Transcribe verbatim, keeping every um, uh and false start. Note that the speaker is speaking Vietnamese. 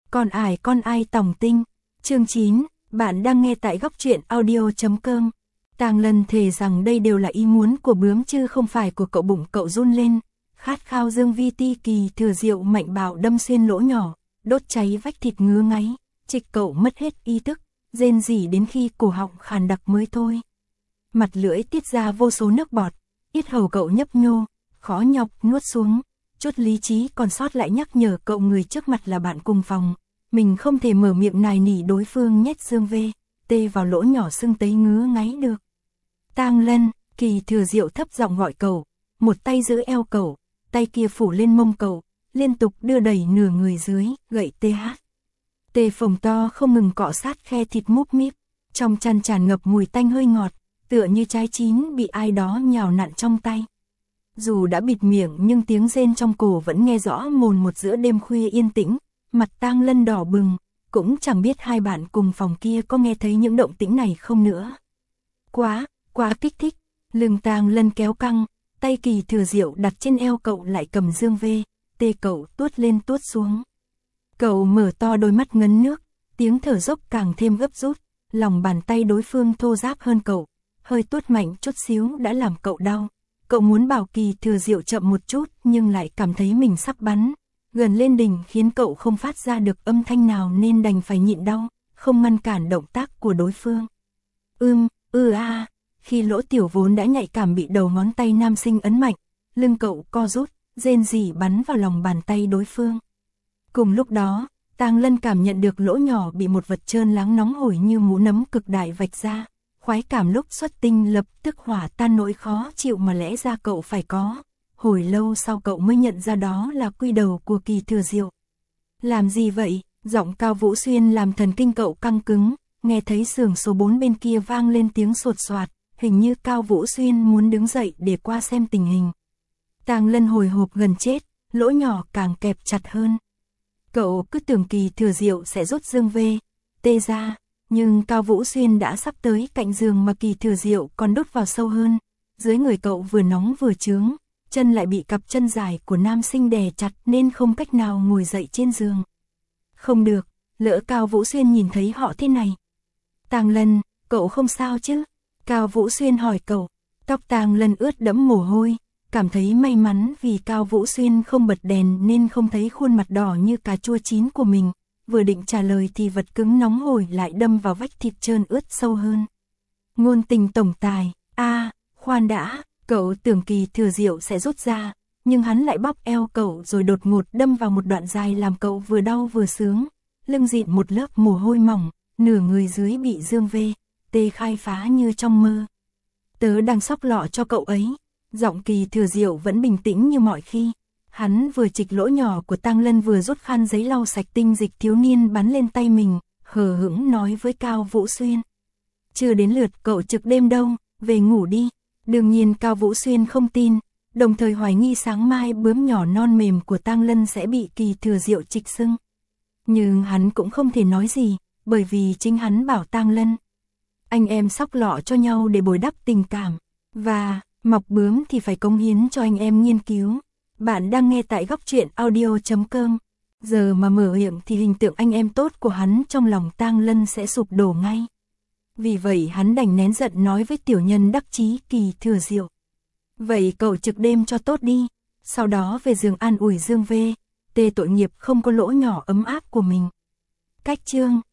Con ải con ai tòng tinh. Chương chín, bạn đang nghe tại góc truyện audio.com. Tang Lân thề rằng đây đều là ý muốn của bướm chứ không phải của cậu. Bụng cậu run lên, khát khao Dương Vi Ti Kỳ thừa diệu mạnh bạo đâm xuyên lỗ nhỏ, đốt cháy vách thịt ngứa ngáy, trịch cậu mất hết ý thức, rên rỉ đến khi cổ họng khàn đặc mới thôi. Mặt lưỡi tiết ra vô số nước bọt, yết hầu cậu nhấp nhô, khó nhọc nuốt xuống, chút lý trí còn sót lại nhắc nhở cậu người trước mặt là bạn cùng phòng. Mình không thể mở miệng nài nỉ đối phương nhét Dương vê, tê vào lỗ nhỏ sưng tấy ngứa ngáy được. Tang Lân, Kỳ thừa diệu thấp giọng gọi cậu, một tay giữ eo cậu, tay kia phủ lên mông cậu, liên tục đưa đẩy nửa người dưới, gậy tê hát. Tê phồng to không ngừng cọ sát khe thịt múp míp, trong chăn tràn ngập mùi tanh hơi ngọt, tựa như trái chín bị ai đó nhào nặn trong tay. Dù đã bịt miệng nhưng tiếng rên trong cổ vẫn nghe rõ mồn một giữa đêm khuya yên tĩnh, mặt Tang Lân đỏ bừng, cũng chẳng biết hai bạn cùng phòng kia có nghe thấy những động tĩnh này không nữa. Quá, quá kích thích, lưng Tang Lân kéo căng, tay Kỳ thừa diệu đặt trên eo cậu lại cầm Dương vê, tê cậu tuốt lên tuốt xuống. Cậu mở to đôi mắt ngấn nước, tiếng thở dốc càng thêm gấp rút, lòng bàn tay đối phương thô ráp hơn cậu, hơi tuốt mạnh chút xíu đã làm cậu đau. Cậu muốn bảo Kỳ thừa diệu chậm một chút nhưng lại cảm thấy mình sắp bắn. Gần lên đỉnh khiến cậu không phát ra được âm thanh nào nên đành phải nhịn đau, không ngăn cản động tác của đối phương. Ưm, ư a, khi lỗ tiểu vốn đã nhạy cảm bị đầu ngón tay nam sinh ấn mạnh, lưng cậu co rút, rên rỉ bắn vào lòng bàn tay đối phương. Cùng lúc đó, Tang Lân cảm nhận được lỗ nhỏ bị một vật trơn láng nóng hổi như mũ nấm cực đại vạch ra. Khoái cảm lúc xuất tinh lập tức hỏa tan nỗi khó chịu mà lẽ ra cậu phải có. Hồi lâu sau cậu mới nhận ra đó là quy đầu của Kỳ thừa diệu. Làm gì vậy? Giọng Cao Vũ Xuyên làm thần kinh cậu căng cứng, nghe thấy xưởng số bốn bên kia vang lên tiếng sột soạt, hình như Cao Vũ Xuyên muốn đứng dậy để qua xem tình hình. Tang Lân hồi hộp gần chết, lỗ nhỏ càng kẹp chặt hơn. Cậu cứ tưởng Kỳ thừa diệu sẽ rút Dương vê, tê ra, nhưng Cao Vũ Xuyên đã sắp tới cạnh giường mà Kỳ thừa diệu còn đút vào sâu hơn. Dưới người cậu vừa nóng vừa chướng, chân lại bị cặp chân dài của nam sinh đè chặt nên không cách nào ngồi dậy trên giường. Không được, lỡ Cao Vũ Xuyên nhìn thấy họ thế này. Tang Lân, cậu không sao chứ? Cao Vũ Xuyên hỏi cậu. Tóc Tang Lân ướt đẫm mồ hôi, cảm thấy may mắn vì Cao Vũ Xuyên không bật đèn nên không thấy khuôn mặt đỏ như cà chua chín của mình. Vừa định trả lời thì vật cứng nóng hổi lại đâm vào vách thịt trơn ướt sâu hơn. Ngôn tình tổng tài, a, à, khoan đã. Cậu tưởng Kỳ thừa diệu sẽ rút ra, nhưng hắn lại bóp eo cậu rồi đột ngột đâm vào một đoạn dài làm cậu vừa đau vừa sướng. Lưng dịn một lớp mồ hôi mỏng, nửa người dưới bị Dương vê, tê khai phá như trong mơ. Tớ đang xóc lọ cho cậu ấy. Giọng Kỳ thừa diệu vẫn bình tĩnh như mọi khi. Hắn vừa chịch lỗ nhỏ của Tang Lân vừa rút khăn giấy lau sạch tinh dịch thiếu niên bắn lên tay mình, hờ hững nói với Cao Vũ Xuyên. Chưa đến lượt cậu trực đêm đâu, về ngủ đi. Đương nhiên Cao Vũ Xuyên không tin, đồng thời hoài nghi sáng mai bướm nhỏ non mềm của Tang Lân sẽ bị Kỳ thừa diệu trịch sưng. Nhưng hắn cũng không thể nói gì, bởi vì chính hắn bảo Tang Lân. Anh em xóc lọ cho nhau để bồi đắp tình cảm, và mọc bướm thì phải cống hiến cho anh em nghiên cứu. Bạn đang nghe tại góc truyện audio.com. Giờ mà mở miệng thì hình tượng anh em tốt của hắn trong lòng Tang Lân sẽ sụp đổ ngay. Vì vậy hắn đành nén giận nói với tiểu nhân đắc chí Kỳ thừa diệu. Vậy cậu trực đêm cho tốt đi, sau đó về giường an ủi Dương vê, tê tội nghiệp không có lỗ nhỏ ấm áp của mình. Cách chương